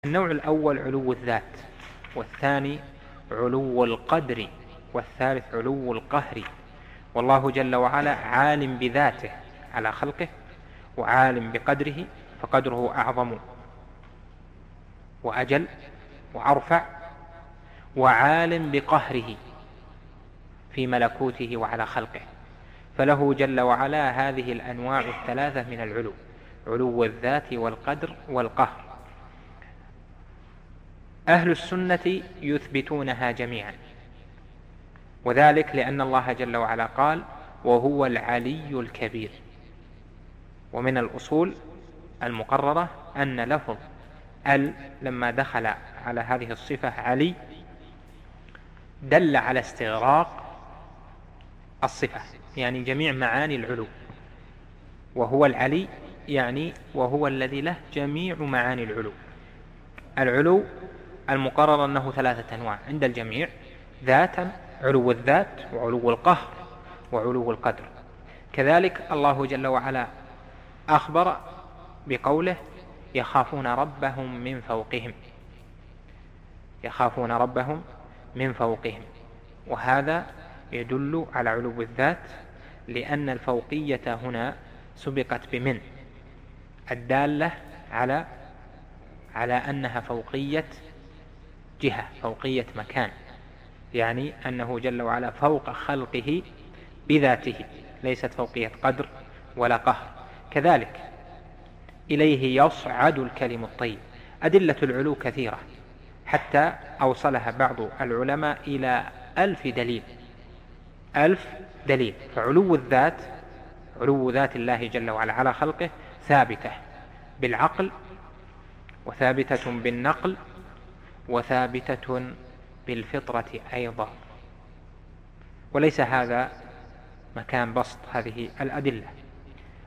النوع الأول علو الذات، والثاني علو القدر، والثالث علو القهر. والله جل وعلا عالم بذاته على خلقه، وعالم بقدره فقدره أعظم وأجل وأرفع، وعالم بقهره في ملكوته وعلى خلقه، فله جل وعلا هذه الأنواع الثلاثة من العلو: علو الذات والقدر والقهر. أهل السنة يثبتونها جميعا، وذلك لأن الله جل وعلا قال: وهو العلي الكبير. ومن الأصول المقررة أن لفظ لما دخل على هذه الصفة علي دل على استغراق الصفة، يعني جميع معاني العلو. وهو العلي يعني وهو الذي له جميع معاني العلو. العلو المقرر أنه ثلاثة أنواع عند الجميع: ذاتا، علو الذات، وعلو القهر، وعلو القدر. كذلك الله جل وعلا أخبر بقوله: يخافون ربهم من فوقهم، يخافون ربهم من فوقهم. وهذا يدل على علو الذات، لأن الفوقية هنا سبقت بمن الدالة على أنها فوقية جهة، فوقية مكان، يعني أنه جل وعلا فوق خلقه بذاته، ليست فوقية قدر ولا قهر. كذلك إليه يصعد الكلم الطيب. أدلة العلو كثيرة، حتى أوصلها بعض العلماء إلى 1000 دليل، 1000 دليل. فعلو الذات، علو ذات الله جل وعلا على خلقه، ثابتة بالعقل، وثابتة بالنقل، وثابتة بالفطرة أيضا. وليس هذا مكان بسط هذه الأدلة.